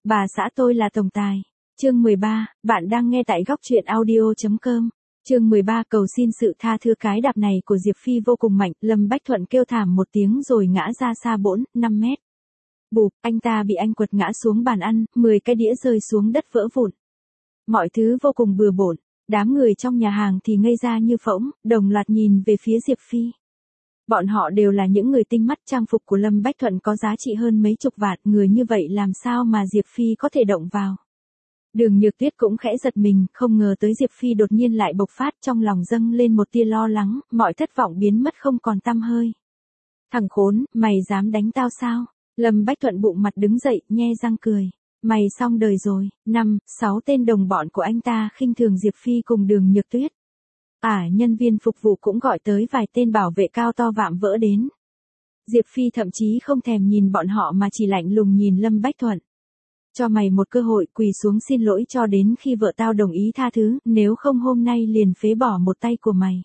Bà xã tôi là tổng tài. Chương 13, bạn đang nghe tại góc truyện audio.com. Chương 13, cầu xin sự tha thứ. Cái đạp này của Diệp Phi vô cùng mạnh, Lâm Bách Thuận kêu thảm một tiếng rồi ngã ra xa 4-5 mét. Bụp, anh ta bị anh quật ngã xuống bàn ăn, 10 cái đĩa rơi xuống đất vỡ vụn. Mọi thứ vô cùng bừa bộn, đám người trong nhà hàng thì ngây ra như phỗng, đồng loạt nhìn về phía Diệp Phi. Bọn họ đều là những người tinh mắt, trang phục của Lâm Bách Thuận có giá trị hơn mấy chục vạn, người như vậy làm sao mà Diệp Phi có thể động vào. Đường Nhược Tuyết cũng khẽ giật mình, không ngờ tới Diệp Phi đột nhiên lại bộc phát, trong lòng dâng lên một tia lo lắng, mọi thất vọng biến mất không còn tăm hơi. Thằng khốn, mày dám đánh tao sao? Lâm Bách Thuận bụng mặt đứng dậy, nhe răng cười. Mày xong đời rồi. 5-6 tên đồng bọn của anh ta khinh thường Diệp Phi cùng Đường Nhược Tuyết. Nhân viên phục vụ cũng gọi tới vài tên bảo vệ cao to vạm vỡ đến. Diệp Phi thậm chí không thèm nhìn bọn họ mà chỉ lạnh lùng nhìn Lâm Bách Thuận. Cho mày một cơ hội, quỳ xuống xin lỗi cho đến khi vợ tao đồng ý tha thứ, nếu không hôm nay liền phế bỏ một tay của mày.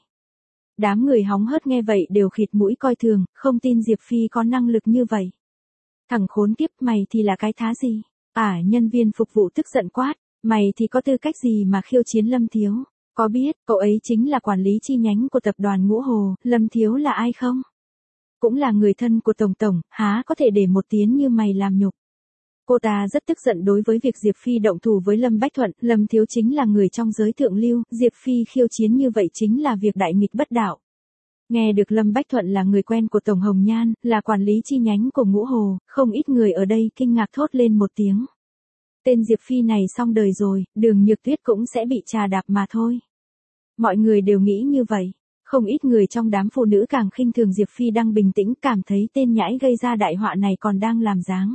Đám người hóng hớt nghe vậy đều khịt mũi coi thường, không tin Diệp Phi có năng lực như vậy. Thằng khốn kiếp, mày thì là cái thá gì? Nhân viên phục vụ tức giận quát, mày thì có tư cách gì mà khiêu chiến Lâm Thiếu? Có biết, cậu ấy chính là quản lý chi nhánh của tập đoàn Ngũ Hồ, Lâm Thiếu là ai không? Cũng là người thân của Tổng, há có thể để một tiếng như mày làm nhục. Cô ta rất tức giận đối với việc Diệp Phi động thủ với Lâm Bách Thuận, Lâm Thiếu chính là người trong giới thượng lưu, Diệp Phi khiêu chiến như vậy chính là việc đại nghịch bất đạo. Nghe được Lâm Bách Thuận là người quen của Tổng Hồng Nhan, là quản lý chi nhánh của Ngũ Hồ, không ít người ở đây kinh ngạc thốt lên một tiếng. Tên Diệp Phi này xong đời rồi, Đường Nhược Tuyết cũng sẽ bị trà đạp mà thôi. Mọi người đều nghĩ như vậy. Không ít người trong đám phụ nữ càng khinh thường Diệp Phi đang bình tĩnh, cảm thấy tên nhãi gây ra đại họa này còn đang làm dáng.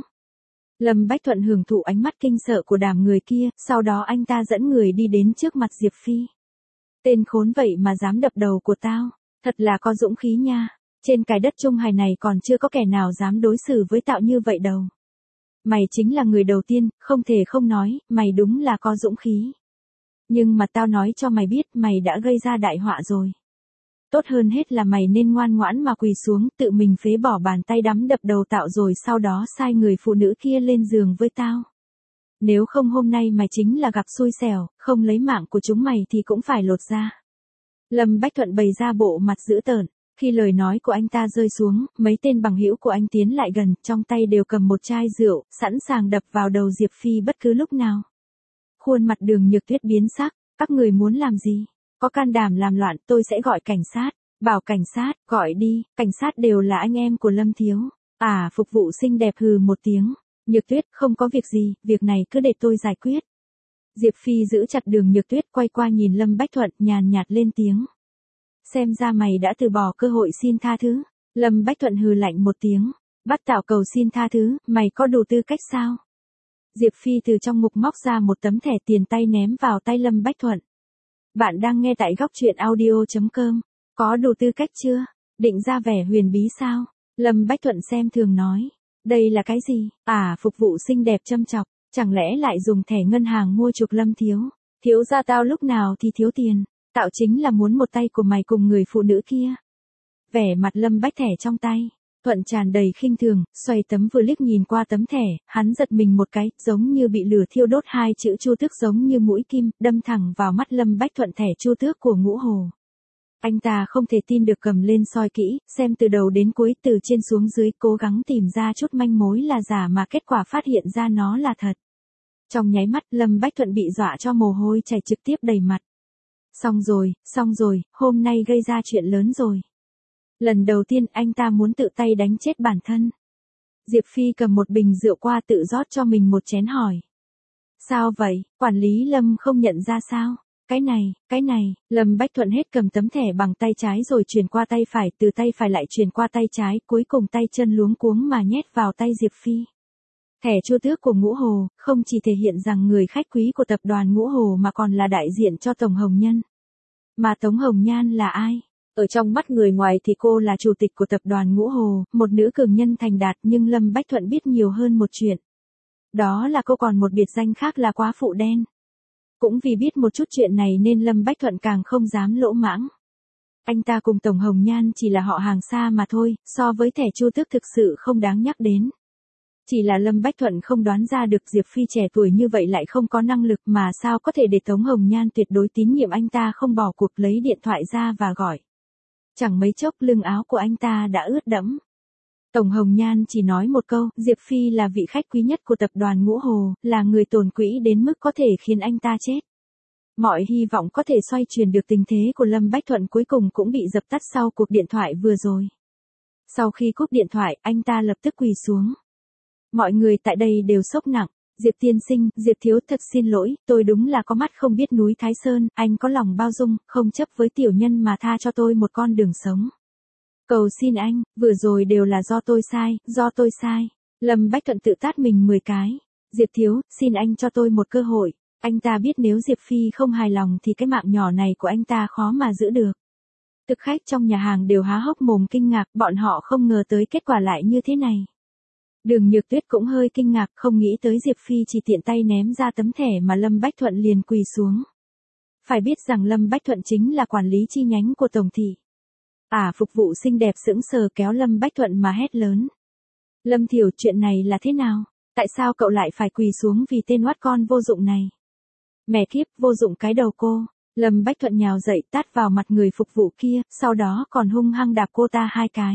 Lâm Bách Thuận hưởng thụ ánh mắt kinh sợ của đám người kia, sau đó anh ta dẫn người đi đến trước mặt Diệp Phi. Tên khốn vậy mà dám đập đầu của tao, thật là có dũng khí nha. Trên cái đất Trung Hải này còn chưa có kẻ nào dám đối xử với tao như vậy đâu. Mày chính là người đầu tiên, không thể không nói, mày đúng là có dũng khí. Nhưng mà tao nói cho mày biết, mày đã gây ra đại họa rồi. Tốt hơn hết là mày nên ngoan ngoãn mà quỳ xuống, tự mình phế bỏ bàn tay đấm đập đầu tao rồi sau đó sai người phụ nữ kia lên giường với tao. Nếu không hôm nay mày chính là gặp xui xẻo, không lấy mạng của chúng mày thì cũng phải lột da. Lâm Bách Thuận bày ra bộ mặt dữ tợn. Khi lời nói của anh ta rơi xuống, mấy tên bằng hữu của anh tiến lại gần, trong tay đều cầm một chai rượu, sẵn sàng đập vào đầu Diệp Phi bất cứ lúc nào. Khuôn mặt Đường Nhược Tuyết biến sắc, các người muốn làm gì? Có can đảm làm loạn, tôi sẽ gọi cảnh sát. Bảo cảnh sát, gọi đi, cảnh sát đều là anh em của Lâm Thiếu. Phục vụ xinh đẹp hừ một tiếng. Nhược Tuyết, không có việc gì, việc này cứ để tôi giải quyết. Diệp Phi giữ chặt Đường Nhược Tuyết, quay qua nhìn Lâm Bách Thuận, nhàn nhạt lên tiếng. Xem ra mày đã từ bỏ cơ hội xin tha thứ. Lâm Bách Thuận hừ lạnh một tiếng. Bắt tảo cầu xin tha thứ, mày có đủ tư cách sao? Diệp Phi từ trong ngực móc ra một tấm thẻ tiền tay ném vào tay Lâm Bách Thuận. Bạn đang nghe tại góc truyện audio.com. Có đủ tư cách chưa? Định ra vẻ huyền bí sao? Lâm Bách Thuận xem thường nói. Đây là cái gì? Phục vụ xinh đẹp châm chọc. Chẳng lẽ lại dùng thẻ ngân hàng mua chuộc Lâm Thiếu? Thiếu gia tao lúc nào thì thiếu tiền. Tạo chính là muốn một tay của mày cùng người phụ nữ kia. Vẻ mặt Lâm Bách thẻ trong tay. Thuận tràn đầy khinh thường, xoay tấm vừa liếc nhìn qua tấm thẻ, hắn giật mình một cái, giống như bị lửa thiêu đốt, hai chữ Chu Tước giống như mũi kim, đâm thẳng vào mắt Lâm Bách Thuận. Thẻ Chu Tước của Ngũ Hồ. Anh ta không thể tin được, cầm lên soi kỹ, xem từ đầu đến cuối, từ trên xuống dưới, cố gắng tìm ra chút manh mối là giả mà kết quả phát hiện ra nó là thật. Trong nháy mắt, Lâm Bách Thuận bị dọa cho mồ hôi chảy trực tiếp đầy mặt. Xong rồi, hôm nay gây ra chuyện lớn rồi. Lần đầu tiên anh ta muốn tự tay đánh chết bản thân. Diệp Phi cầm một bình rượu qua tự rót cho mình một chén hỏi. Sao vậy, quản lý Lâm không nhận ra sao? Cái này, Lâm Bách Thuận hết cầm tấm thẻ bằng tay trái rồi chuyển qua tay phải, từ tay phải lại chuyển qua tay trái, cuối cùng tay chân luống cuống mà nhét vào tay Diệp Phi. Thẻ Chu Tước của Ngũ Hồ, không chỉ thể hiện rằng người khách quý của tập đoàn Ngũ Hồ mà còn là đại diện cho Tổng Hồng Nhân. Mà Tống Hồng Nhan là ai? Ở trong mắt người ngoài thì cô là chủ tịch của tập đoàn Ngũ Hồ, một nữ cường nhân thành đạt, nhưng Lâm Bách Thuận biết nhiều hơn một chuyện. Đó là cô còn một biệt danh khác là quá phụ đen. Cũng vì biết một chút chuyện này nên Lâm Bách Thuận càng không dám lỗ mãng. Anh ta cùng Tổng Hồng Nhan chỉ là họ hàng xa mà thôi, so với thẻ Chu Tước thực sự không đáng nhắc đến. Chỉ là Lâm Bách Thuận không đoán ra được Diệp Phi trẻ tuổi như vậy lại không có năng lực mà sao có thể để Tống Hồng Nhan tuyệt đối tín nhiệm anh ta không bỏ cuộc lấy điện thoại ra và gọi. Chẳng mấy chốc lưng áo của anh ta đã ướt đẫm. Tổng Hồng Nhan chỉ nói một câu, Diệp Phi là vị khách quý nhất của tập đoàn Ngũ Hồ, là người tồn quỹ đến mức có thể khiến anh ta chết. Mọi hy vọng có thể xoay chuyển được tình thế của Lâm Bách Thuận cuối cùng cũng bị dập tắt sau cuộc điện thoại vừa rồi. Sau khi cúp điện thoại, anh ta lập tức quỳ xuống. Mọi người tại đây đều sốc nặng. Diệp tiên sinh, Diệp thiếu thật xin lỗi, tôi đúng là có mắt không biết núi Thái Sơn, anh có lòng bao dung, không chấp với tiểu nhân mà tha cho tôi một con đường sống. Cầu xin anh, vừa rồi đều là do tôi sai. Lâm Bách Thuận tự tát mình 10 cái. Diệp thiếu, xin anh cho tôi một cơ hội. Anh ta biết nếu Diệp Phi không hài lòng thì cái mạng nhỏ này của anh ta khó mà giữ được. Thực khách trong nhà hàng đều há hốc mồm kinh ngạc, bọn họ không ngờ tới kết quả lại như thế này. Đường Nhược Tuyết cũng hơi kinh ngạc, không nghĩ tới Diệp Phi chỉ tiện tay ném ra tấm thẻ mà Lâm Bách Thuận liền quỳ xuống. Phải biết rằng Lâm Bách Thuận chính là quản lý chi nhánh của tổng thị. Phục vụ xinh đẹp sững sờ kéo Lâm Bách Thuận mà hét lớn. Lâm Thiểu, chuyện này là thế nào? Tại sao cậu lại phải quỳ xuống vì tên oát con vô dụng này? Mẹ kiếp, vô dụng cái đầu cô. Lâm Bách Thuận nhào dậy tát vào mặt người phục vụ kia, sau đó còn hung hăng đạp cô ta 2 cái.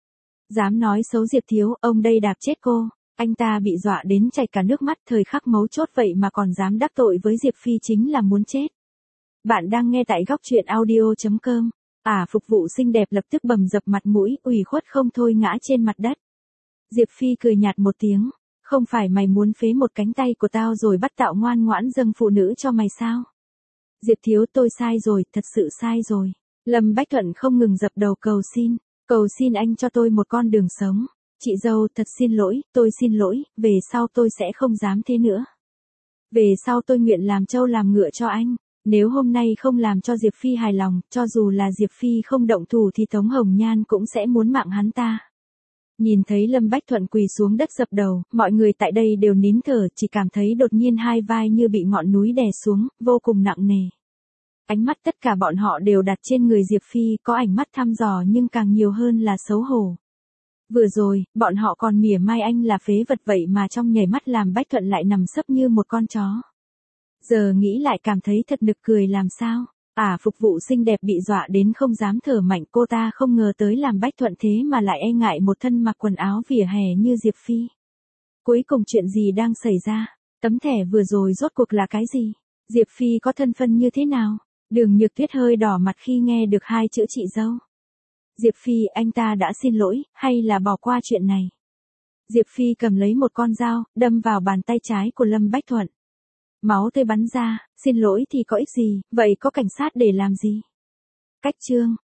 Dám nói xấu Diệp thiếu, ông đây đạp chết cô. Anh ta bị dọa đến chảy cả nước mắt, thời khắc mấu chốt vậy mà còn dám đắc tội với Diệp Phi chính là muốn chết. Bạn đang nghe tại góc truyện audio.com. Phục vụ xinh đẹp lập tức bầm dập mặt mũi, ủy khuất không thôi ngã trên mặt đất. Diệp Phi cười nhạt một tiếng, không phải mày muốn phế một cánh tay của tao rồi bắt tạo ngoan ngoãn dâng phụ nữ cho mày sao? Diệp thiếu, tôi sai rồi, thật sự sai rồi. Lâm Bách Thuận không ngừng dập đầu cầu xin anh cho tôi một con đường sống. Chị dâu, thật xin lỗi, tôi xin lỗi, về sau tôi sẽ không dám thế nữa. Về sau tôi nguyện làm trâu làm ngựa cho anh. Nếu hôm nay không làm cho Diệp Phi hài lòng, cho dù là Diệp Phi không động thủ thì Tống Hồng Nhan cũng sẽ muốn mạng hắn ta. Nhìn thấy Lâm Bách Thuận quỳ xuống đất dập đầu, mọi người tại đây đều nín thở, chỉ cảm thấy đột nhiên hai vai như bị ngọn núi đè xuống, vô cùng nặng nề. Ánh mắt tất cả bọn họ đều đặt trên người Diệp Phi, có ánh mắt thăm dò nhưng càng nhiều hơn là xấu hổ. Vừa rồi, bọn họ còn mỉa mai anh là phế vật vậy mà trong nhảy mắt làm Bách Thuận lại nằm sấp như một con chó. Giờ nghĩ lại cảm thấy thật nực cười làm sao. Phục vụ xinh đẹp bị dọa đến không dám thở mạnh, cô ta không ngờ tới làm Bách Thuận thế mà lại e ngại một thân mặc quần áo vỉa hè như Diệp Phi. Cuối cùng chuyện gì đang xảy ra? Tấm thẻ vừa rồi rốt cuộc là cái gì? Diệp Phi có thân phận như thế nào? Đường Nhược Tuyết hơi đỏ mặt khi nghe được 2 chữ chị dâu. Diệp Phi, anh ta đã xin lỗi, hay là bỏ qua chuyện này? Diệp Phi cầm lấy một con dao, đâm vào bàn tay trái của Lâm Bách Thuận. Máu tươi bắn ra, xin lỗi thì có ích gì, vậy có cảnh sát để làm gì? Cách chương.